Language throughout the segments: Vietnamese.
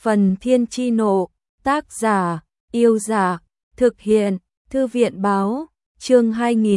Phần Thiên Chi Nộ, tác giả, Yêu Giả, thực hiện, Thư viện Báo, chương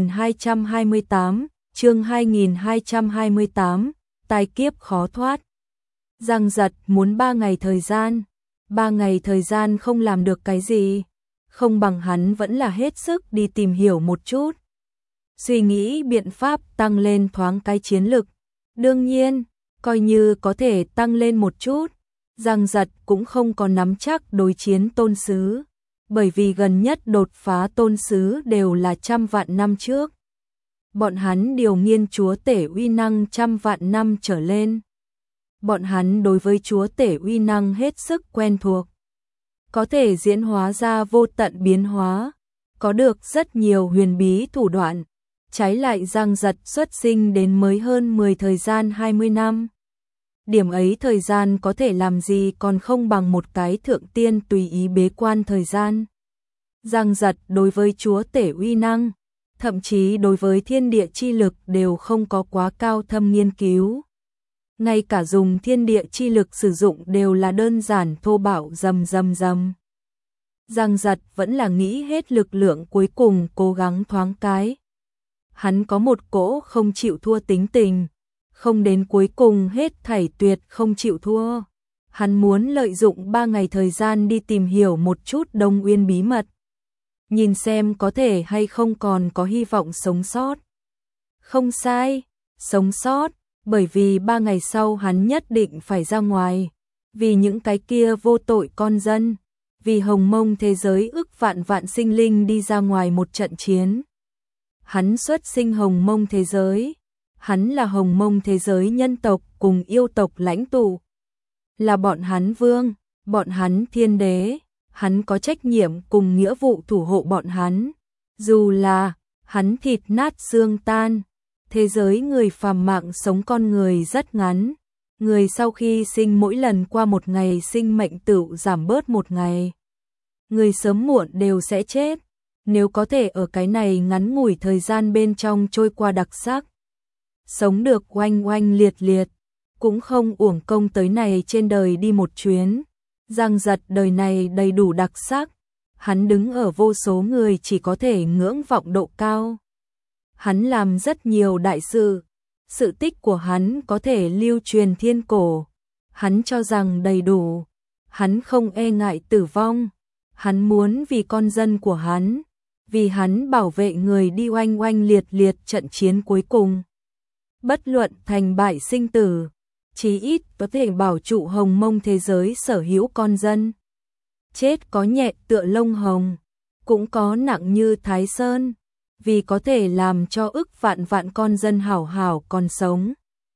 2228, tai kiếp khó thoát. Giang Giật muốn 3 ngày thời gian, 3 ngày thời gian không làm được cái gì, không bằng hắn vẫn là hết sức đi tìm hiểu một chút. Suy nghĩ biện pháp tăng lên thoáng cái chiến lực. Đương nhiên, coi như có thể tăng lên một chút, Giang Giật cũng không có nắm chắc đối chiến tôn sứ, bởi vì gần nhất đột phá tôn sứ đều là 100 vạn năm trước. Bọn hắn điều nghiên chúa tể uy năng 100 vạn năm trở lên. Bọn hắn đối với chúa tể uy năng hết sức quen thuộc. Có thể diễn hóa ra vô tận biến hóa, có được rất nhiều huyền bí thủ đoạn. Trái lại Giang Giật xuất sinh đến mới hơn 10 thời gian 20 năm. Điểm ấy thời gian có thể làm gì còn không bằng một cái thượng tiên tùy ý bế quan thời gian. Giang Giật đối với chúa tể uy năng, thậm chí đối với thiên địa chi lực đều không có quá cao thâm nghiên cứu. Ngay cả dùng thiên địa chi lực sử dụng đều là đơn giản thô bạo rầm. Giang Giật vẫn là nghĩ hết lực lượng cuối cùng cố gắng thoáng cái. Hắn có một cỗ không chịu thua tính tình, không đến cuối cùng hết thảy tuyệt không chịu thua. Hắn muốn lợi dụng 3 ngày thời gian đi tìm hiểu một chút Đông Uyên bí mật, nhìn xem có thể hay không còn có hy vọng sống sót. Không sai, sống sót, bởi vì 3 ngày sau hắn nhất định phải ra ngoài, vì những cái kia vô tội con dân, vì hồng mông thế giới ức vạn sinh linh đi ra ngoài một trận chiến. Hắn xuất sinh hồng mông thế giới, hắn là hồng mông thế giới nhân tộc cùng yêu tộc lãnh tụ, là bọn hắn vương, bọn hắn thiên đế, hắn có trách nhiệm cùng nghĩa vụ thủ hộ bọn hắn. Dù là hắn thịt nát xương tan, thế giới người phàm mạng sống con người rất ngắn, người sau khi sinh mỗi lần qua một ngày sinh mệnh tựu giảm bớt một ngày. Người sớm muộn đều sẽ chết, nếu có thể ở cái này ngắn ngủi thời gian bên trong trôi qua đặc sắc, sống được oanh liệt, cũng không uổng công tới này trên đời đi một chuyến. Giang Giật đời này đầy đủ đặc sắc, hắn đứng ở vô số người chỉ có thể ngưỡng vọng độ cao. Hắn làm rất nhiều đại sự, sự tích của hắn có thể lưu truyền thiên cổ. Hắn cho rằng đầy đủ, hắn không e ngại tử vong, hắn muốn vì con dân của hắn, vì hắn bảo vệ người đi oanh liệt trận chiến cuối cùng. Bất luận thành bại sinh tử, chí ít có thể bảo trụ hồng mông thế giới sở hữu con dân. Chết có nhẹ tựa lông hồng, cũng có nặng như Thái Sơn, vì có thể làm cho ức vạn con dân hảo còn sống.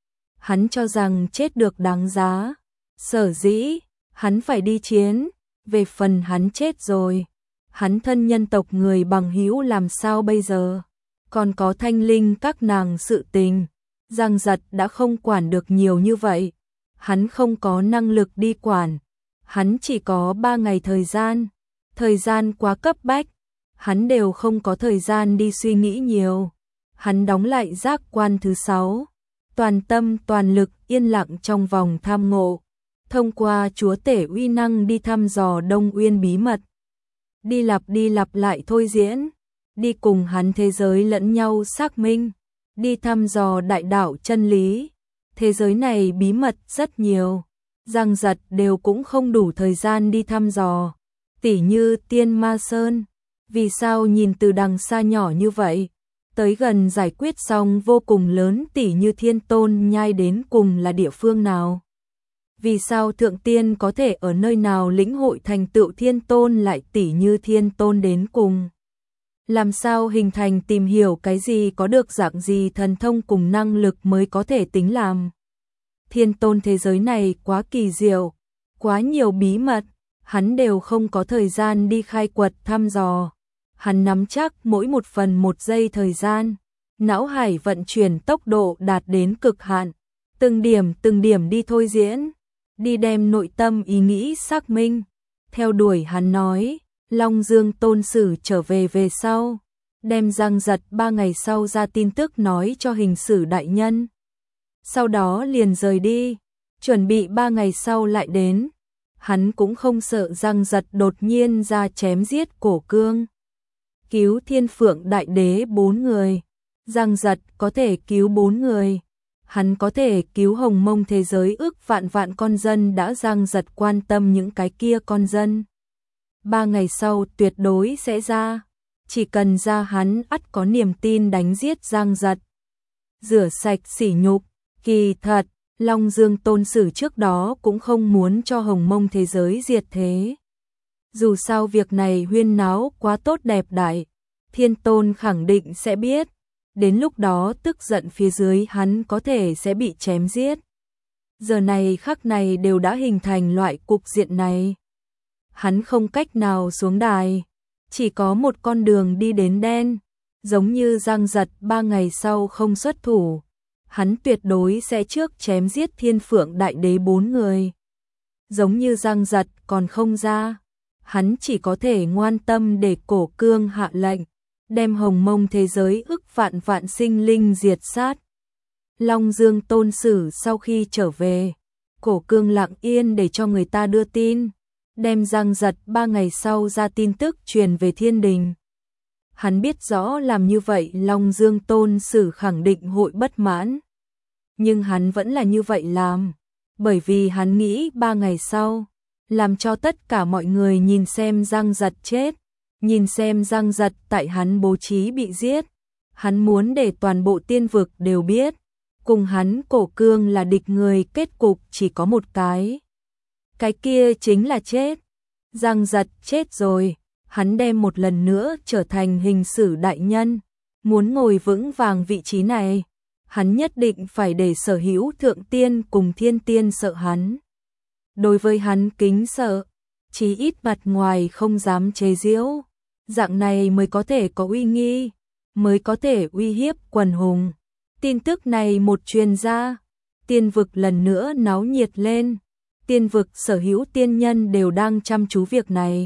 Hắn cho rằng chết được đáng giá, sở dĩ hắn phải đi chiến. Về phần hắn chết rồi, hắn thân nhân tộc người bằng hữu làm sao bây giờ? Còn có thanh linh các nàng sự tình, Giang Giật đã không quản được nhiều như vậy. Hắn không có năng lực đi quản, hắn chỉ có 3 ngày thời gian quá cấp bách, hắn đều không có thời gian đi suy nghĩ nhiều. Hắn đóng lại giác quan thứ 6, toàn tâm toàn lực yên lặng trong vòng tham ngộ, thông qua chúa tể uy năng đi thăm dò Đông Uyên bí mật, đi lặp lại thôi diễn, đi cùng hắn thế giới lẫn nhau xác minh, đi thăm dò đại đạo chân lý. Thế giới này bí mật rất nhiều, Giang Giật đều cũng không đủ thời gian đi thăm dò. Tỉ như Tiên Ma Sơn, vì sao nhìn từ đằng xa nhỏ như vậy, tới gần giải quyết xong vô cùng lớn, tỉ như Thiên Tôn nhai đến cùng là địa phương nào? Vì sao thượng tiên có thể ở nơi nào lĩnh hội thành tựu Thiên Tôn lại tỉ như Thiên Tôn đến cùng? Làm sao hình thành tìm hiểu cái gì có được dạng gì thần thông cùng năng lực mới có thể tính làm? Thiên Tôn thế giới này quá kỳ diệu, quá nhiều bí mật, hắn đều không có thời gian đi khai quật thăm dò. Hắn nắm chắc mỗi 1/1 giây thời gian, não hải vận chuyển tốc độ đạt đến cực hạn, từng điểm đi thôi diễn, đi đem nội tâm ý nghĩ xác minh. Theo đuổi hắn nói, Long Dương tôn sử trở về sau, đem Giang Giật 3 ngày sau ra tin tức nói cho hình sử đại nhân. Sau đó liền rời đi, chuẩn bị 3 ngày sau lại đến. hắn cũng không sợ Giang Giật đột nhiên ra chém giết Cổ Cương. Cứu Thiên Phượng Đại Đế 4 người, Giang Giật có thể cứu 4 người. Hắn có thể cứu hồng mông thế giới ước vạn vạn con dân đã Giang Giật quan tâm những cái kia con dân. 3 ngày sau tuyệt đối sẽ ra, chỉ cần ra hắn ắt có niềm tin đánh giết Giang Giật. Rửa sạch sỉ nhục, kỳ thật, Long Dương Tôn Sử trước đó cũng không muốn cho hồng mông thế giới diệt thế. Dù sao việc này huyên náo quá tốt đẹp đại, Thiên Tôn khẳng định sẽ biết. Đến lúc đó tức giận phía dưới hắn có thể sẽ bị chém giết. Giờ này khắc này đều đã hình thành loại cục diện này. Hắn không cách nào xuống đài, chỉ có một con đường đi đến đen. Giống như Giang Giật 3 ngày sau không xuất thủ, hắn tuyệt đối sẽ trước chém giết Thiên Phượng Đại Đế 4 người. Giống như Giang Giật còn không ra, hắn chỉ có thể ngoan tâm để Cổ Cương hạ lệnh, đem hồng mông thế giới ức vạn vạn sinh linh diệt sát. Long Dương Tôn Sử sau khi trở về, Cổ Cương lặng yên để cho người ta đưa tin, đem Giang Giật 3 ngày sau ra tin tức truyền về thiên đình. Hắn biết rõ làm như vậy Long Dương Tôn Sử khẳng định hội bất mãn. Nhưng hắn vẫn là như vậy làm, bởi vì hắn nghĩ 3 ngày sau, làm cho tất cả mọi người nhìn xem Giang Giật chết, nhìn xem Giang Giật tại hắn bố trí bị giết. Hắn muốn để toàn bộ tiên vực đều biết, cùng hắn Cổ Cương là địch người, kết cục chỉ có một cái. Cái kia chính là chết. Giang Giật chết rồi, hắn đem một lần nữa trở thành hình sử đại nhân, muốn ngồi vững vàng vị trí này, hắn nhất định phải để sở hữu thượng tiên cùng thiên tiên sợ hắn. Đối với hắn kính sợ, chí ít mặt ngoài không dám chế giễu, dạng này mới có thể có uy nghi, mới có thể uy hiếp quần hùng. Tin tức này một truyền ra, tiên vực lần nữa náo nhiệt lên, tiên vực sở hữu tiên nhân đều đang chăm chú việc này.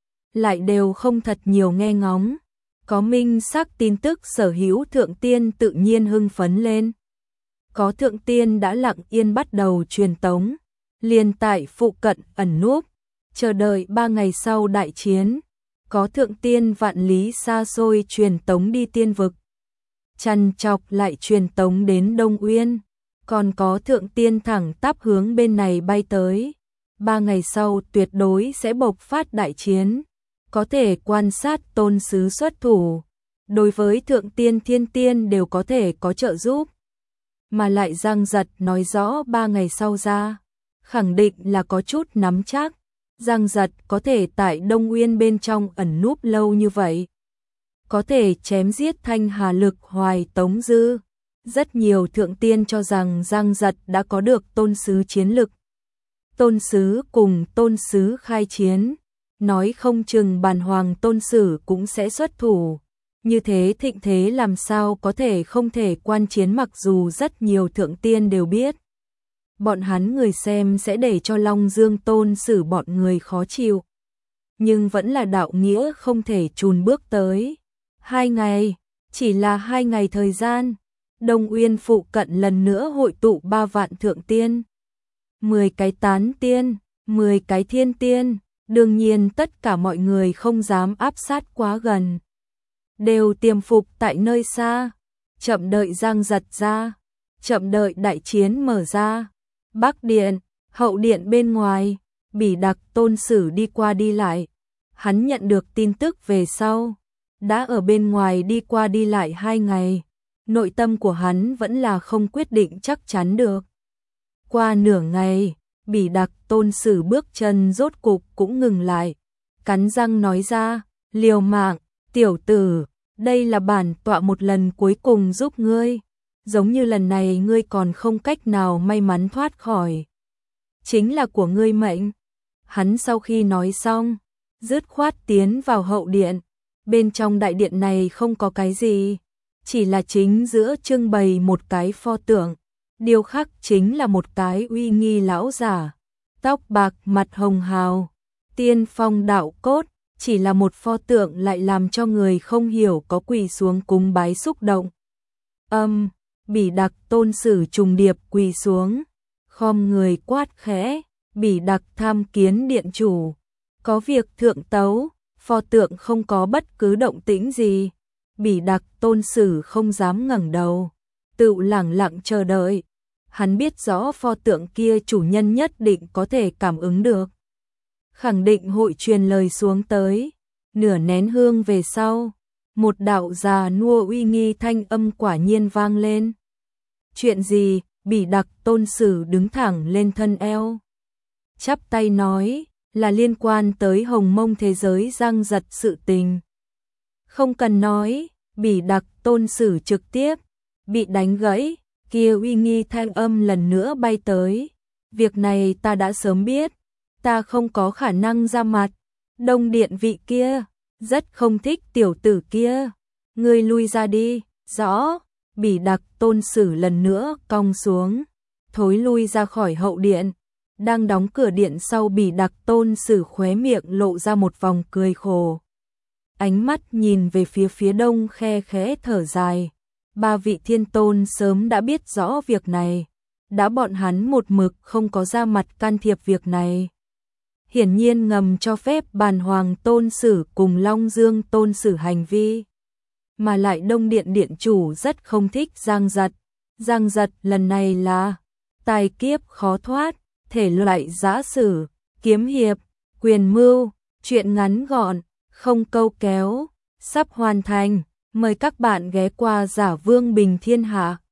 Lại đều không thật nhiều nghe ngóng, có minh xác tin tức sở hữu thượng tiên tự nhiên hưng phấn lên. Có thượng tiên đã lặng yên bắt đầu truyền tống, liền tại phụ cận ẩn núp, chờ đợi 3 ngày sau đại chiến. Có thượng tiên vạn lý xa xôi truyền tống đi tiên vực, chằn chọc lại truyền tống đến Đông Uyên, còn có thượng tiên thẳng tắp hướng bên này bay tới. 3 ngày sau tuyệt đối sẽ bộc phát đại chiến, có thể quan sát tôn sứ xuất thủ, đối với thượng tiên thiên tiên đều có thể có trợ giúp. Mà lại Giang Giật nói rõ 3 ngày sau ra, khẳng định là có chút nắm chắc. Giang Giật có thể tại Đông Uyên bên trong ẩn núp lâu như vậy, có thể chém giết Thanh Hà Lực Hoài Tống Dư. Rất nhiều thượng tiên cho rằng Giang Giật đã có được tôn sứ chiến lực. Tôn sứ cùng tôn sứ khai chiến, nói không chừng Bàn Hoàng Tôn Sử cũng sẽ xuất thủ. Như thế thịnh thế làm sao có thể không thể quan chiến, mặc dù rất nhiều thượng tiên đều biết. Bọn hắn người xem sẽ để cho Long Dương Tôn Sử bọn người khó chịu. Nhưng vẫn là đạo nghĩa không thể chùn bước tới. 2 ngày, chỉ là 2 ngày thời gian, Đông Uyên phụ cận lần nữa hội tụ 3 vạn thượng tiên. 10 cái tán tiên, 10 cái thiên tiên, đương nhiên tất cả mọi người không dám áp sát quá gần. Đều tiềm phục tại nơi xa, chậm đợi Giang Giật ra, chậm đợi đại chiến mở ra. Bắc điện, hậu điện bên ngoài, Bỉ Đặc Tôn Sử đi qua đi lại. Hắn nhận được tin tức về sau, đã ở bên ngoài đi qua đi lại 2 ngày. Nội tâm của hắn vẫn là không quyết định chắc chắn được. Qua nửa ngày, Bỉ Đặc Tôn Sử bước chân rốt cục cũng ngừng lại. Cắn răng nói ra, liều mạng, tiểu tử, đây là bản tọa một lần cuối cùng giúp ngươi. Giống như lần này ngươi còn không cách nào may mắn thoát khỏi, chính là của ngươi mệnh. Hắn sau khi nói xong, dứt khoát tiến vào hậu điện. Bên trong đại điện này không có cái gì, chỉ là chính giữa trưng bày một cái pho tượng, điêu khắc chính là một cái uy nghi lão giả, tóc bạc mặt hồng hào, tiên phong đạo cốt, chỉ là một pho tượng lại làm cho người không hiểu có quỳ xuống cúng bái xúc động. Bỉ Đặc Tôn Sử trùng điệp quỳ xuống, khom người quát khẽ, Bỉ Đặc tham kiến điện chủ. Có việc thượng tấu, pho tượng không có bất cứ động tĩnh gì. Bỉ Đặc Tôn Sử không dám ngẩng đầu, tự lẳng lặng chờ đợi. Hắn biết rõ pho tượng kia chủ nhân nhất định có thể cảm ứng được. Khẳng định hội truyền lời xuống tới. Nửa nén hương về sau, một đạo già nua uy nghi thanh âm quả nhiên vang lên. Chuyện gì? Bỉ Đặc Tôn Sử đứng thẳng lên thân eo, chắp tay nói, là liên quan tới Hồng Mông thế giới giăng giật sự tình. Không cần nói, Bỉ Đặc Tôn Sử trực tiếp bị đánh gãy, kia uy nghi thanh âm lần nữa bay tới. Việc này ta đã sớm biết, ta không có khả năng ra mặt. Đông điện vị kia rất không thích tiểu tử kia, ngươi lui ra đi. Rõ. Bỉ Đặc Tôn Sử lần nữa cong xuống, thối lui ra khỏi hậu điện. Đang đóng cửa điện sau, Bỉ Đặc Tôn Sử khóe miệng lộ ra một vòng cười khổ. Ánh mắt nhìn về phía đông khe khẽ thở dài. Ba vị thiên tôn sớm đã biết rõ việc này, đã bọn hắn một mực không có ra mặt can thiệp việc này. Hiển nhiên ngầm cho phép Bàn Hoàng Tôn Sử cùng Long Dương Tôn Sử hành vi. Mà lại Đông Điện điện chủ rất không thích Giang Giật. Giang Giật lần này là tài kiếp khó thoát, thể loại giã sử, kiếm hiệp, quyền mưu, chuyện ngắn gọn, không câu kéo, sắp hoàn thành. Mời các bạn ghé qua Giả Vương Bình Thiên Hạ.